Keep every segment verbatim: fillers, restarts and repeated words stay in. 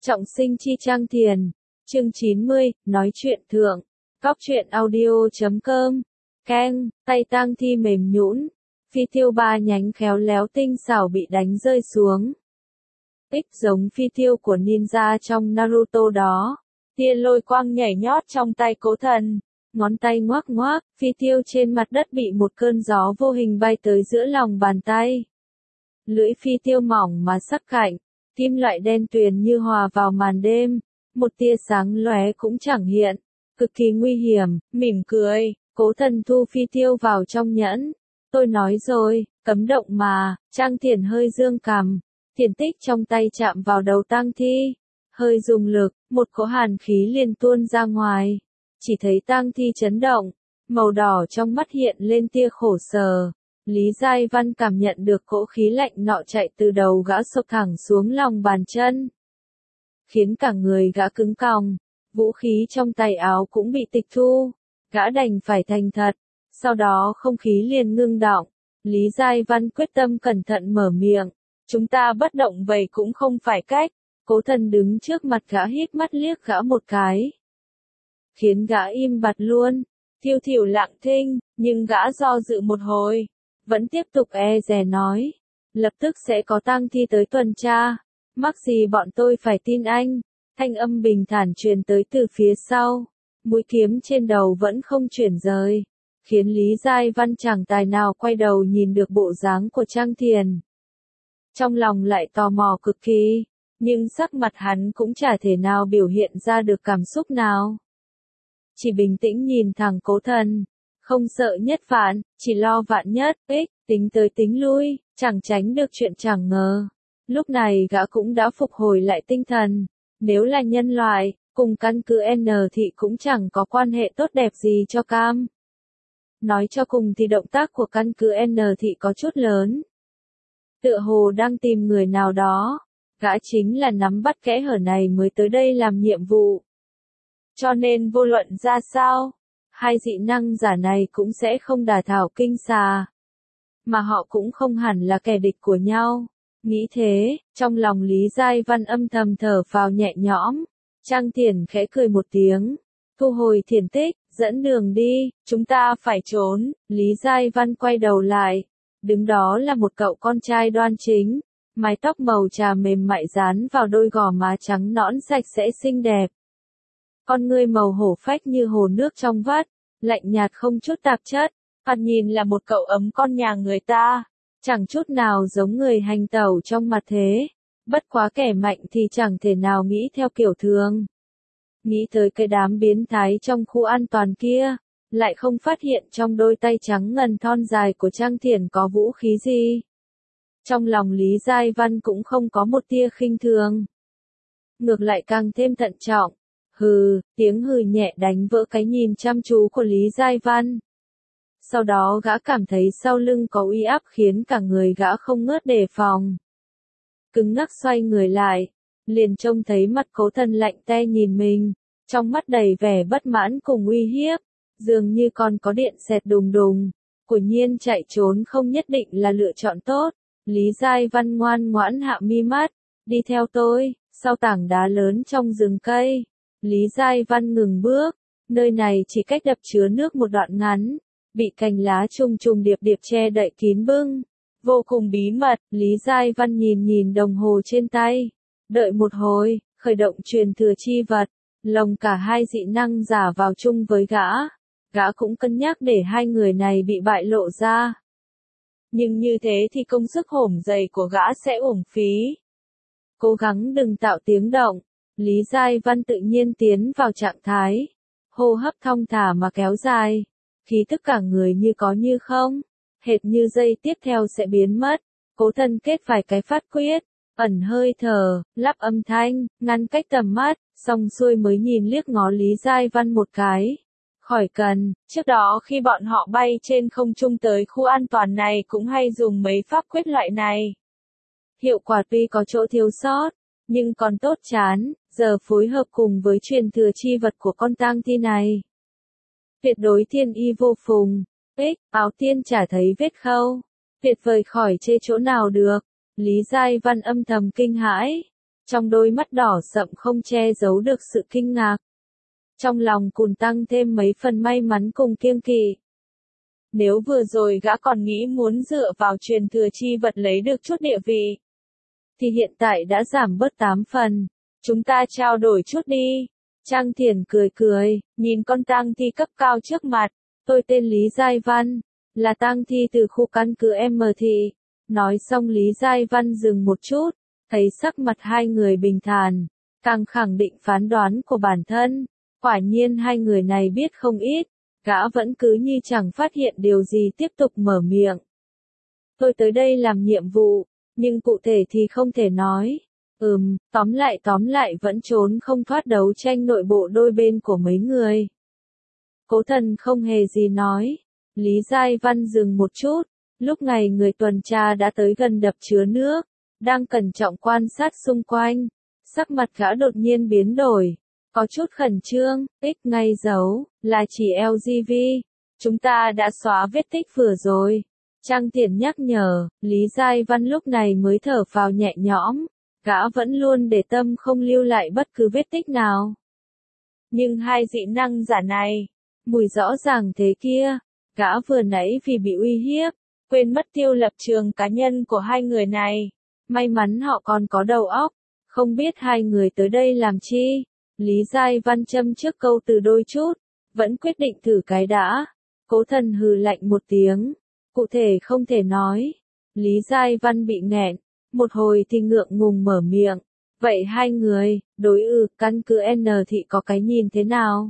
Trọng sinh chi Trang Thiền. Chương chín mươi, nói chuyện thượng. Góc truyện audio chấm com. Keng, tay tang thi mềm nhũn. Phi tiêu ba nhánh khéo léo tinh xảo bị đánh rơi xuống. Ích giống phi tiêu của ninja trong Naruto đó. Tia lôi quang nhảy nhót trong tay Cố Thần. Ngón tay ngoác ngoác, phi tiêu trên mặt đất bị một cơn gió vô hình bay tới giữa lòng bàn tay. Lưỡi phi tiêu mỏng mà sắc cạnh, kim loại đen tuyền như hòa vào màn đêm, một tia sáng lóe cũng chẳng hiện, cực kỳ nguy hiểm. Mỉm cười, Cố Thần thu phi tiêu vào trong nhẫn. Tôi nói rồi, cấm động mà. Trang Thiền hơi dương cằm, thiền tích trong tay chạm vào đầu tang thi, hơi dùng lực, một cỗ hàn khí liền tuôn ra ngoài. Chỉ thấy tang thi chấn động, màu đỏ trong mắt hiện lên tia khổ sở. Lý Giai Văn cảm nhận được cỗ khí lạnh nọ chạy từ đầu gã sộc thẳng xuống lòng bàn chân, khiến cả người gã cứng còng, vũ khí trong tay áo cũng bị tịch thu, gã đành phải thành thật. Sau đó không khí liền ngưng đọng, Lý Giai Văn quyết tâm cẩn thận mở miệng, chúng ta bất động vậy cũng không phải cách. Cố Thần đứng trước mặt gã híp mắt liếc gã một cái, khiến gã im bặt luôn. Thiêu Thiểu lặng thinh, nhưng gã do dự một hồi, vẫn tiếp tục e dè nói, lập tức sẽ có tang thi tới tuần tra, mắc gì bọn tôi phải tin anh. Thanh âm bình thản truyền tới từ phía sau, mũi kiếm trên đầu vẫn không chuyển rời, khiến Lý Giai Văn chẳng tài nào quay đầu nhìn được bộ dáng của Trang Thiền. Trong lòng lại tò mò cực kỳ, nhưng sắc mặt hắn cũng chả thể nào biểu hiện ra được cảm xúc nào. Chỉ bình tĩnh nhìn thẳng Cố Thần, không sợ nhất vạn, chỉ lo vạn nhất, ích, tính tới tính lui, chẳng tránh được chuyện chẳng ngờ. Lúc này gã cũng đã phục hồi lại tinh thần, nếu là nhân loại, cùng căn cứ N thị cũng chẳng có quan hệ tốt đẹp gì cho cam. Nói cho cùng thì động tác của căn cứ N thị có chút lớn. Tựa hồ đang tìm người nào đó, gã chính là nắm bắt kẽ hở này mới tới đây làm nhiệm vụ. Cho nên vô luận ra sao, hai dị năng giả này cũng sẽ không đả thảo kinh xà, mà họ cũng không hẳn là kẻ địch của nhau. Nghĩ thế, trong lòng Lý Giai Văn âm thầm thở phào nhẹ nhõm. Trang Thiền khẽ cười một tiếng, thu hồi thiền tích, dẫn đường đi, chúng ta phải trốn. Lý Giai Văn quay đầu lại, đứng đó là một cậu con trai đoan chính, mái tóc màu trà mềm mại dán vào đôi gò má trắng nõn sạch sẽ xinh đẹp. Con ngươi màu hổ phách như hồ nước trong vắt, lạnh nhạt không chút tạp chất, thoạt nhìn là một cậu ấm con nhà người ta, chẳng chút nào giống người hành tẩu trong mặt thế. Bất quá kẻ mạnh thì chẳng thể nào nghĩ theo kiểu thường. Nghĩ tới cái đám biến thái trong khu an toàn kia, lại không phát hiện trong đôi tay trắng ngần thon dài của Trang Thiền có vũ khí gì. Trong lòng Lý Giai Văn cũng không có một tia khinh thường, ngược lại càng thêm thận trọng. Hừ, tiếng hừ nhẹ đánh vỡ cái nhìn chăm chú của Lý Giai Văn. Sau đó gã cảm thấy sau lưng có uy áp khiến cả người gã không ngớt đề phòng. Cứng ngắc xoay người lại, liền trông thấy mặt Cố Thần lạnh te nhìn mình, trong mắt đầy vẻ bất mãn cùng uy hiếp, dường như còn có điện xẹt đùng đùng. Quả nhiên chạy trốn không nhất định là lựa chọn tốt. Lý Giai Văn ngoan ngoãn hạ mi mắt, đi theo tôi. Sau tảng đá lớn trong rừng cây, Lý Giai Văn ngừng bước, nơi này chỉ cách đập chứa nước một đoạn ngắn, bị cành lá trùng trùng điệp điệp che đậy kín bưng, vô cùng bí mật. Lý Giai Văn nhìn nhìn đồng hồ trên tay, đợi một hồi, khởi động truyền thừa chi vật, lồng cả hai dị năng giả vào chung với gã. Gã cũng cân nhắc để hai người này bị bại lộ ra, nhưng như thế thì công sức hổm dày của gã sẽ uổng phí. Cố gắng đừng tạo tiếng động. Lý Giai Văn tự nhiên tiến vào trạng thái, hô hấp thong thả mà kéo dài, khí tức cả người như có như không, hệt như giây tiếp theo sẽ biến mất. Cố Thần kết vài cái phát quyết, ẩn hơi thở, lắp âm thanh, ngăn cách tầm mắt, xong xuôi mới nhìn liếc ngó Lý Giai Văn một cái. Khỏi cần, trước đó khi bọn họ bay trên không trung tới khu an toàn này cũng hay dùng mấy pháp quyết loại này. Hiệu quả tuy có chỗ thiếu sót, nhưng còn tốt chán, giờ phối hợp cùng với truyền thừa chi vật của con tang thi này, tuyệt đối thiên y vô phùng. Ích, áo tiên chả thấy vết khâu, tuyệt vời khỏi chê chỗ nào được. Lý Giai Văn âm thầm kinh hãi, trong đôi mắt đỏ sậm không che giấu được sự kinh ngạc. Trong lòng Cùn tăng thêm mấy phần may mắn cùng kiêng kỵ. Nếu vừa rồi gã còn nghĩ muốn dựa vào truyền thừa chi vật lấy được chút địa vị, thì hiện tại đã giảm bớt tám phần. Chúng ta trao đổi chút đi. Trang Thiển cười cười, nhìn con tang thi cấp cao trước mặt. Tôi tên Lý Giai Văn, là tang thi từ khu căn cứ M thị. Nói xong Lý Giai Văn dừng một chút, thấy sắc mặt hai người bình thản, càng khẳng định phán đoán của bản thân. Quả nhiên hai người này biết không ít, gã vẫn cứ như chẳng phát hiện điều gì tiếp tục mở miệng. Tôi tới đây làm nhiệm vụ, nhưng cụ thể thì không thể nói. Ừm, tóm lại tóm lại vẫn trốn không thoát đấu tranh nội bộ đôi bên của mấy người. Cố Thần không hề gì nói. Lý Giai Văn dừng một chút, lúc này người tuần tra đã tới gần đập chứa nước, đang cẩn trọng quan sát xung quanh. Sắc mặt gã đột nhiên biến đổi, có chút khẩn trương, tích ngay dấu, là chỉ lờ giê vê. Chúng ta đã xóa vết tích vừa rồi. Trang Thiển nhắc nhở, Lý Giai Văn lúc này mới thở phào nhẹ nhõm. Gã vẫn luôn để tâm không lưu lại bất cứ vết tích nào. Nhưng hai dị năng giả này, mùi rõ ràng thế kia, gã vừa nãy vì bị uy hiếp, quên mất tiêu lập trường cá nhân của hai người này. May mắn họ còn có đầu óc, không biết hai người tới đây làm chi. Lý Giai Văn châm trước câu từ đôi chút, vẫn quyết định thử cái đã. Cố Thần hừ lạnh một tiếng, cụ thể không thể nói. Lý Giai Văn bị nghẹn, một hồi thì ngượng ngùng mở miệng. Vậy hai người, đối ư, căn cứ N thị có cái nhìn thế nào?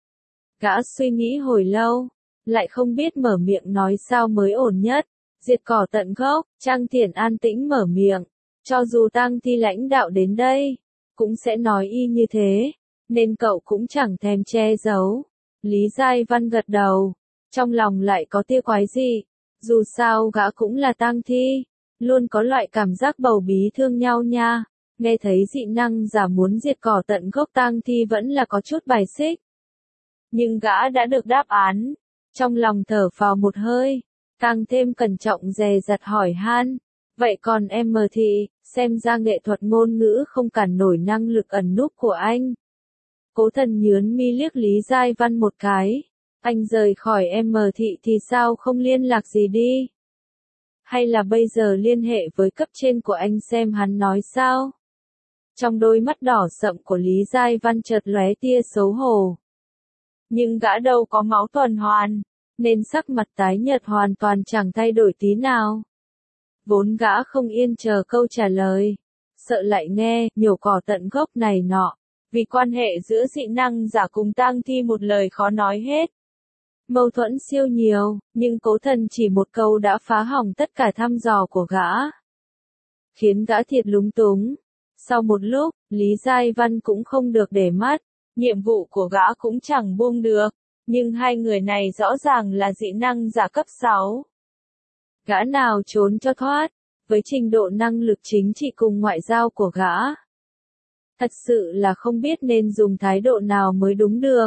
Gã suy nghĩ hồi lâu, lại không biết mở miệng nói sao mới ổn nhất. Diệt cỏ tận gốc. Trang Thiển an tĩnh mở miệng. Cho dù tang thi lãnh đạo đến đây, cũng sẽ nói y như thế, nên cậu cũng chẳng thèm che giấu. Lý Giai Văn gật đầu, trong lòng lại có tia quái dị. Dù sao gã cũng là tang thi, luôn có loại cảm giác bầu bí thương nhau nha. Nghe thấy dị năng giả muốn diệt cỏ tận gốc tang thi vẫn là có chút bài xích. Nhưng gã đã được đáp án, trong lòng thở phào một hơi, càng thêm cẩn trọng dè dặt hỏi han. Vậy còn em mờ thị, xem ra nghệ thuật ngôn ngữ không cản nổi năng lực ẩn núp của anh. Cố Thần nhướn mi liếc Lý Giai Văn một cái. Anh rời khỏi em mờ thị thì sao không liên lạc gì đi? Hay là bây giờ liên hệ với cấp trên của anh xem hắn nói sao? Trong đôi mắt đỏ sậm của Lý Giai Văn chợt lóe tia xấu hổ. Nhưng gã đâu có máu tuần hoàn, nên sắc mặt tái nhợt hoàn toàn chẳng thay đổi tí nào. Vốn gã không yên chờ câu trả lời, sợ lại nghe nhổ cỏ tận gốc này nọ, vì quan hệ giữa dị năng giả cùng tang thi một lời khó nói hết. Mâu thuẫn siêu nhiều, nhưng Cố Thần chỉ một câu đã phá hỏng tất cả thăm dò của gã, khiến gã thiệt lúng túng. Sau một lúc, Lý Giai Văn cũng không được để mắt, nhiệm vụ của gã cũng chẳng buông được, nhưng hai người này rõ ràng là dị năng giả cấp sáu. Gã nào trốn cho thoát, với trình độ năng lực chính trị cùng ngoại giao của gã. Thật sự là không biết nên dùng thái độ nào mới đúng được.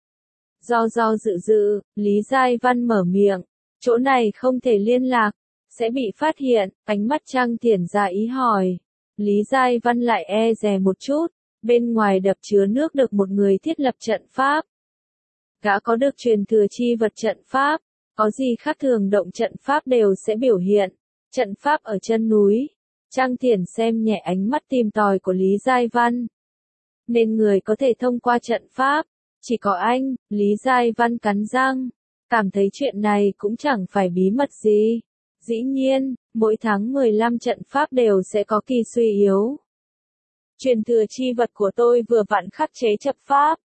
Do do dự dự, Lý Giai Văn mở miệng, chỗ này không thể liên lạc, sẽ bị phát hiện. Ánh mắt Trang Thiển ra ý hỏi. Lý Giai Văn lại e dè một chút, bên ngoài đập chứa nước được một người thiết lập trận pháp. Gã có được truyền thừa chi vật trận pháp, có gì khác thường động trận pháp đều sẽ biểu hiện. Trận pháp ở chân núi. Trang Thiển xem nhẹ ánh mắt tìm tòi của Lý Giai Văn. Nên người có thể thông qua trận pháp, chỉ có anh. Lý Giai Văn cắn răng, cảm thấy chuyện này cũng chẳng phải bí mật gì. Dĩ nhiên, mỗi tháng mười lăm trận pháp đều sẽ có kỳ suy yếu. Truyền thừa chi vật của tôi vừa vặn khắc chế trận pháp.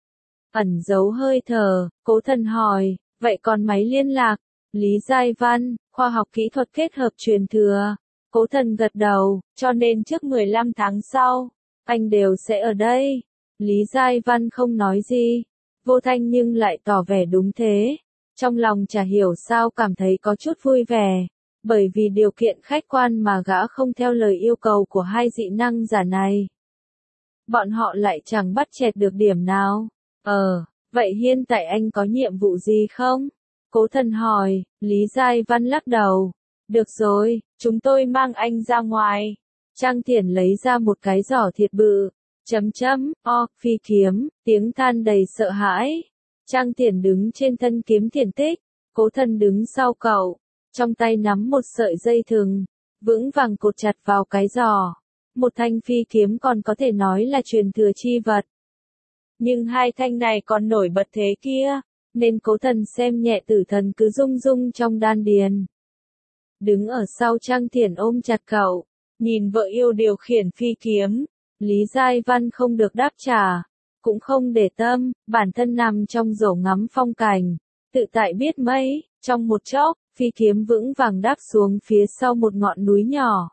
Ẩn giấu hơi thở, Cố Thần hỏi, vậy còn máy liên lạc? Lý Giai Văn, khoa học kỹ thuật kết hợp truyền thừa. Cố Thần gật đầu, cho nên trước mười lăm tháng sau, anh đều sẽ ở đây. Lý Giai Văn không nói gì, vô thanh nhưng lại tỏ vẻ đúng thế. Trong lòng chả hiểu sao cảm thấy có chút vui vẻ, bởi vì điều kiện khách quan mà gã không theo lời yêu cầu của hai dị năng giả này. Bọn họ lại chẳng bắt chẹt được điểm nào. Ờ, vậy hiện tại anh có nhiệm vụ gì không? Cố Thần hỏi. Lý Giai Văn lắc đầu. Được rồi, chúng tôi mang anh ra ngoài. Trang Thiển lấy ra một cái giỏ thiệt bự, chấm chấm, o, phi kiếm, tiếng than đầy sợ hãi. Trang Thiển đứng trên thân kiếm thiền tích, Cố Thần đứng sau cậu, trong tay nắm một sợi dây thừng, vững vàng cột chặt vào cái giỏ. Một thanh phi kiếm còn có thể nói là truyền thừa chi vật. Nhưng hai thanh này còn nổi bật thế kia, nên Cố Thần xem nhẹ tử thần cứ rung rung trong đan điền. Đứng ở sau Trang Thiển ôm chặt cậu, nhìn vợ yêu điều khiển phi kiếm, Lý Giai Văn không được đáp trả, cũng không để tâm, bản thân nằm trong rổ ngắm phong cảnh, tự tại biết mấy, trong một chốc, phi kiếm vững vàng đáp xuống phía sau một ngọn núi nhỏ.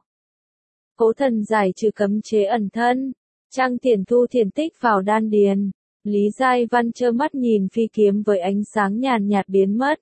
Cố Thần giải trừ cấm chế ẩn thân, Trang Thiển thu thiền tích vào đan điền, Lý Giai Văn trơ mắt nhìn phi kiếm với ánh sáng nhàn nhạt biến mất.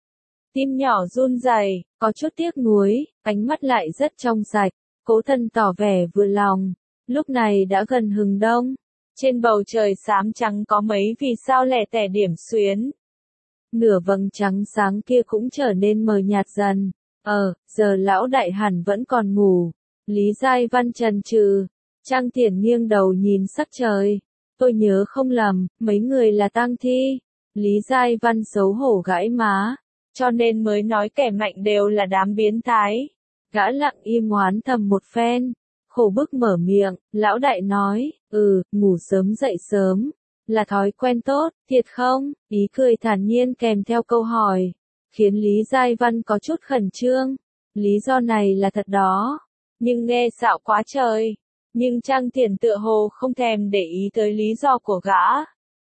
Tim nhỏ run rẩy, có chút tiếc nuối, ánh mắt lại rất trong sạch. Cố Thần tỏ vẻ vừa lòng. Lúc này đã gần hừng đông, trên bầu trời xám trắng có mấy vì sao lẻ tẻ điểm xuyến. Nửa vầng trắng sáng kia cũng trở nên mờ nhạt dần. Ờ, giờ lão đại hẳn vẫn còn ngủ. Lý Giai Văn chần chừ. Trang Thiển nghiêng đầu nhìn sắc trời. Tôi nhớ không lầm, mấy người là tang thi. Lý Giai Văn xấu hổ gãi má. Cho nên mới nói kẻ mạnh đều là đám biến thái. Gã lặng im oán thầm một phen. Khổ bức mở miệng, lão đại nói, ừ, ngủ sớm dậy sớm, là thói quen tốt, thiệt không? Ý cười thản nhiên kèm theo câu hỏi, khiến Lý Giai Văn có chút khẩn trương. Lý do này là thật đó, nhưng nghe xạo quá trời. Nhưng Trang Thiển tựa hồ không thèm để ý tới lý do của gã.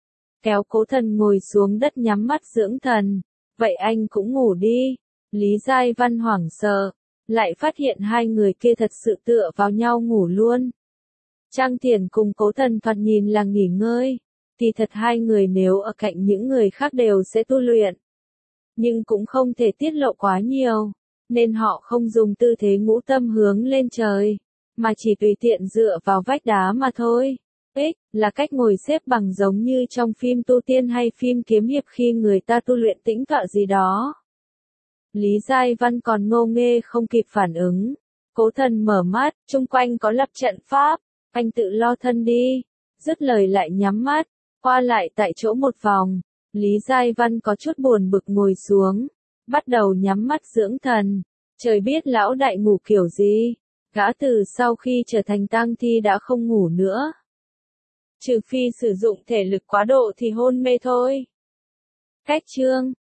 Kéo Cố Thần ngồi xuống đất nhắm mắt dưỡng thần. Vậy anh cũng ngủ đi. Lý Giai Văn hoảng sợ, lại phát hiện hai người kia thật sự tựa vào nhau ngủ luôn. Trang Thiển cùng Cố Thần thoạt nhìn là nghỉ ngơi, thì thật hai người nếu ở cạnh những người khác đều sẽ tu luyện. Nhưng cũng không thể tiết lộ quá nhiều, nên họ không dùng tư thế ngũ tâm hướng lên trời, mà chỉ tùy tiện dựa vào vách đá mà thôi. Ích, là cách ngồi xếp bằng giống như trong phim tu tiên hay phim kiếm hiệp khi người ta tu luyện tĩnh tọa gì đó. Lý Giai Văn còn ngô nghê không kịp phản ứng. Cố Thần mở mắt, chung quanh có lập trận pháp, anh tự lo thân đi. Dứt lời lại nhắm mắt, qua lại tại chỗ một vòng. Lý Giai Văn có chút buồn bực ngồi xuống, bắt đầu nhắm mắt dưỡng thần. Trời biết lão đại ngủ kiểu gì, gã từ sau khi trở thành tang thi đã không ngủ nữa. Trừ phi sử dụng thể lực quá độ thì hôn mê thôi. Cách chương